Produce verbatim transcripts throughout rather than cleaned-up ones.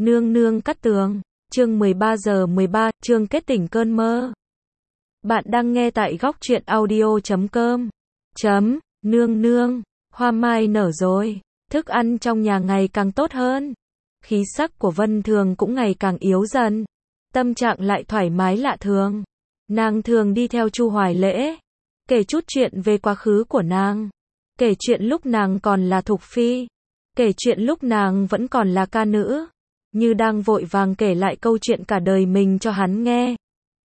Nương nương cắt tường, chương mười ba giờ mười ba, chương kết tỉnh cơn mơ. Bạn đang nghe tại góc truyện audio chấm com. Chấm, nương nương, hoa mai nở rồi, thức ăn trong nhà ngày càng tốt hơn. Khí sắc của Vân Thường cũng ngày càng yếu dần, tâm trạng lại thoải mái lạ thường. Nàng thường đi theo Chu Hoài Lễ, kể chút chuyện về quá khứ của nàng, kể chuyện lúc nàng còn là thục phi, kể chuyện lúc nàng vẫn còn là ca nữ, như đang vội vàng kể lại câu chuyện cả đời mình cho hắn nghe.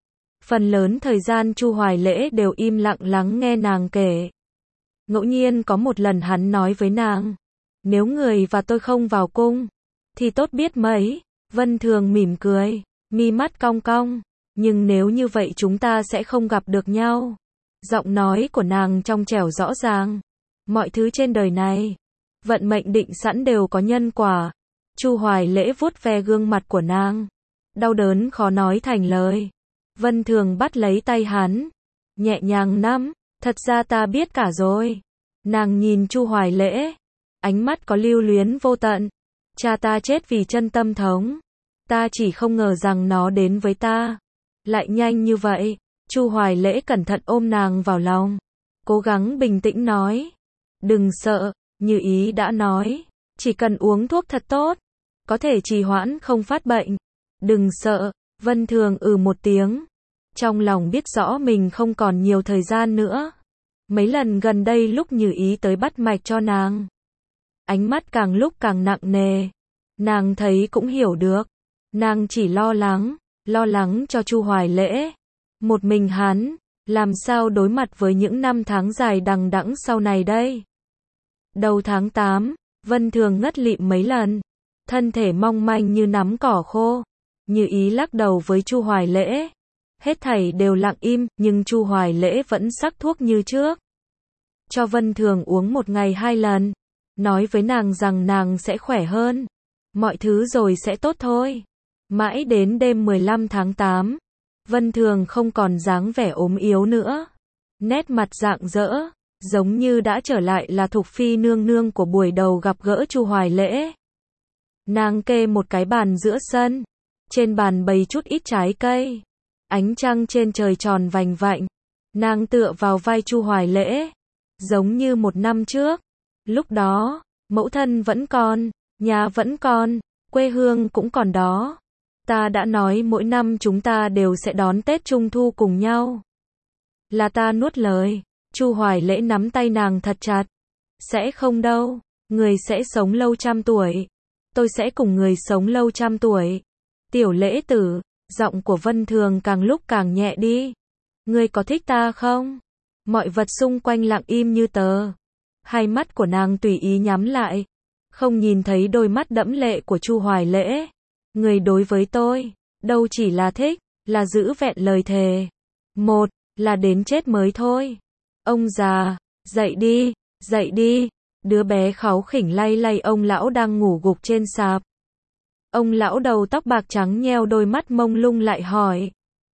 Phần lớn thời gian Chu Hoài Lễ đều im lặng lắng nghe nàng kể. Ngẫu nhiên có một lần hắn nói với nàng, nếu người và tôi không vào cung, thì tốt biết mấy. Vân Thường mỉm cười, mi mắt cong cong, nhưng nếu như vậy chúng ta sẽ không gặp được nhau. Giọng nói của nàng trong trẻo rõ ràng. Mọi thứ trên đời này, vận mệnh định sẵn đều có nhân quả. Chu Hoài Lễ vuốt ve gương mặt của nàng, đau đớn khó nói thành lời. Vân Thường bắt lấy tay hắn, nhẹ nhàng nắm, thật ra ta biết cả rồi. Nàng nhìn Chu Hoài Lễ, ánh mắt có lưu luyến vô tận. Cha ta chết vì chân tâm thống, ta chỉ không ngờ rằng nó đến với ta lại nhanh như vậy. Chu Hoài Lễ cẩn thận ôm nàng vào lòng, cố gắng bình tĩnh nói, đừng sợ, như ý đã nói, chỉ cần uống thuốc thật tốt, có thể trì hoãn không phát bệnh. Đừng sợ. Vân Thường ừ một tiếng, trong lòng biết rõ mình không còn nhiều thời gian nữa. Mấy lần gần đây lúc Như Ý tới bắt mạch cho nàng, ánh mắt càng lúc càng nặng nề. Nàng thấy cũng hiểu được, nàng chỉ lo lắng, lo lắng cho Chu Hoài Lễ. Một mình hắn, làm sao đối mặt với những năm tháng dài đằng đẵng sau này đây? Đầu tháng tám, Vân Thường ngất lịm mấy lần, thân thể mong manh như nắm cỏ khô. Như Ý lắc đầu với Chu Hoài Lễ. Hết thảy đều lặng im, nhưng Chu Hoài Lễ vẫn sắc thuốc như trước. Cho Vân Thường uống một ngày hai lần, nói với nàng rằng nàng sẽ khỏe hơn, mọi thứ rồi sẽ tốt thôi. Mãi đến đêm mười lăm tháng tám, Vân Thường không còn dáng vẻ ốm yếu nữa, nét mặt rạng rỡ, giống như đã trở lại là thục phi nương nương của buổi đầu gặp gỡ Chu Hoài Lễ. Nàng kê một cái bàn giữa sân, trên bàn bày chút ít trái cây, ánh trăng trên trời tròn vành vạnh. Nàng tựa vào vai Chu Hoài Lễ, giống như một năm trước. Lúc đó, mẫu thân vẫn còn, nhà vẫn còn, quê hương cũng còn đó. Ta đã nói mỗi năm chúng ta đều sẽ đón Tết Trung Thu cùng nhau. Là ta nuốt lời. Chu Hoài Lễ nắm tay nàng thật chặt. Sẽ không đâu, người sẽ sống lâu trăm tuổi. Tôi sẽ cùng người sống lâu trăm tuổi. Tiểu Lễ tử, giọng của Vân Thường càng lúc càng nhẹ đi. Ngươi có thích ta không? Mọi vật xung quanh lặng im như tờ. Hai mắt của nàng tùy ý nhắm lại, không nhìn thấy đôi mắt đẫm lệ của Chu Hoài Lễ. Người đối với tôi, đâu chỉ là thích, là giữ vẹn lời thề. Một, là đến chết mới thôi. Ông già, dậy đi, dậy đi. Đứa bé kháu khỉnh lay lay ông lão đang ngủ gục trên sạp. Ông lão đầu tóc bạc trắng nheo đôi mắt mông lung lại hỏi.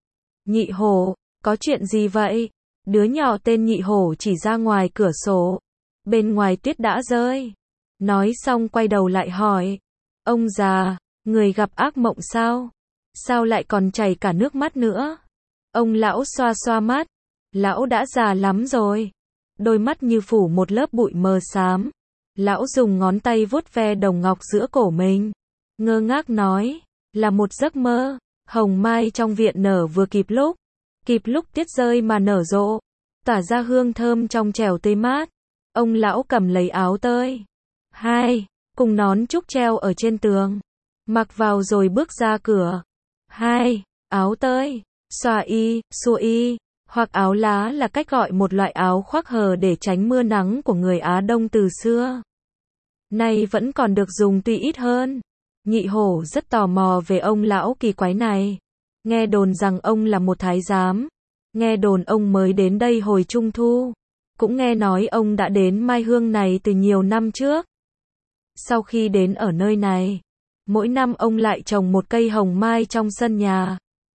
Nhị hổ, có chuyện gì vậy? Đứa nhỏ tên Nhị hổ chỉ ra ngoài cửa sổ. Bên ngoài tuyết đã rơi. Nói xong quay đầu lại hỏi. Ông già, người gặp ác mộng sao? Sao lại còn chảy cả nước mắt nữa? Ông lão xoa xoa mắt. Lão đã già lắm rồi. Đôi mắt như phủ một lớp bụi mờ xám. Lão dùng ngón tay vuốt ve đồng ngọc giữa cổ mình, ngơ ngác nói, là một giấc mơ. Hồng mai trong viện nở vừa kịp lúc, kịp lúc tiết rơi mà nở rộ, tỏa ra hương thơm trong trẻo tươi mát. Ông lão cầm lấy áo tơi, hai, cùng nón trúc treo ở trên tường, mặc vào rồi bước ra cửa. Hai, áo tơi, xòa y, xua y, hoặc áo lá là cách gọi một loại áo khoác hờ để tránh mưa nắng của người Á Đông từ xưa. Nay vẫn còn được dùng tuy ít hơn. Nhị hổ rất tò mò về ông lão kỳ quái này. Nghe đồn rằng ông là một thái giám. Nghe đồn ông mới đến đây hồi Trung Thu. Cũng nghe nói ông đã đến Mai Hương này từ nhiều năm trước. Sau khi đến ở nơi này, mỗi năm ông lại trồng một cây hồng mai trong sân nhà.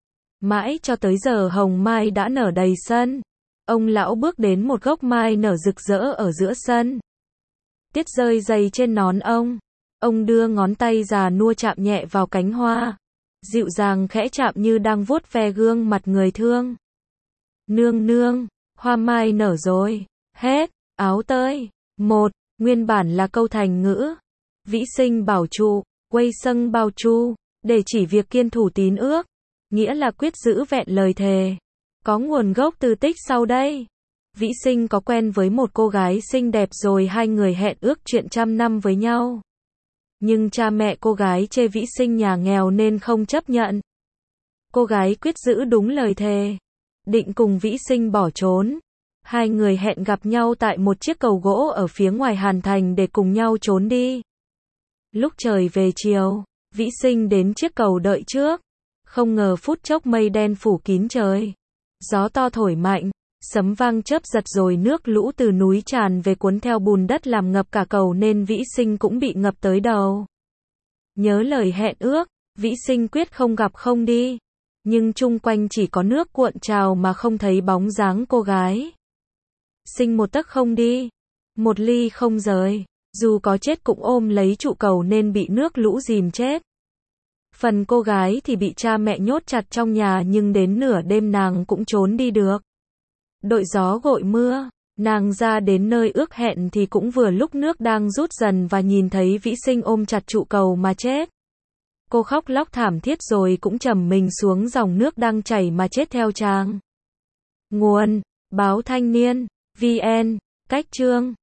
Mãi cho tới giờ hồng mai đã nở đầy sân. Ông lão bước đến một gốc mai nở rực rỡ ở giữa sân. Tiết rơi dày trên nón ông. Ông đưa ngón tay già nua chạm nhẹ vào cánh hoa, dịu dàng khẽ chạm như đang vuốt ve gương mặt người thương. Nương nương, hoa mai nở rồi. Hết, áo tơi. Một, nguyên bản là câu thành ngữ. Vĩ sinh bảo trụ, quây sâng bao chu, để chỉ việc kiên thủ tín ước, nghĩa là quyết giữ vẹn lời thề. Có nguồn gốc từ tích sau đây. Vĩ sinh có quen với một cô gái xinh đẹp rồi hai người hẹn ước chuyện trăm năm với nhau. Nhưng cha mẹ cô gái chê Vĩ sinh nhà nghèo nên không chấp nhận. Cô gái quyết giữ đúng lời thề, định cùng Vĩ sinh bỏ trốn. Hai người hẹn gặp nhau tại một chiếc cầu gỗ ở phía ngoài Hàn Thành để cùng nhau trốn đi. Lúc trời về chiều, Vĩ sinh đến chiếc cầu đợi trước. Không ngờ phút chốc mây đen phủ kín trời. Gió to thổi mạnh, sấm vang chớp giật rồi nước lũ từ núi tràn về cuốn theo bùn đất làm ngập cả cầu nên Vĩ sinh cũng bị ngập tới đầu. Nhớ lời hẹn ước, Vĩ sinh quyết không gặp không đi. Nhưng chung quanh chỉ có nước cuộn trào mà không thấy bóng dáng cô gái. Sinh một tấc không đi, một ly không rời, dù có chết cũng ôm lấy trụ cầu nên bị nước lũ dìm chết. Phần cô gái thì bị cha mẹ nhốt chặt trong nhà nhưng đến nửa đêm nàng cũng trốn đi được. Đội gió gội mưa, nàng ra đến nơi ước hẹn thì cũng vừa lúc nước đang rút dần và nhìn thấy Vĩ sinh ôm chặt trụ cầu mà chết. Cô khóc lóc thảm thiết rồi cũng trầm mình xuống dòng nước đang chảy mà chết theo chàng. Nguồn: Báo Thanh niên, vê en, cách chương.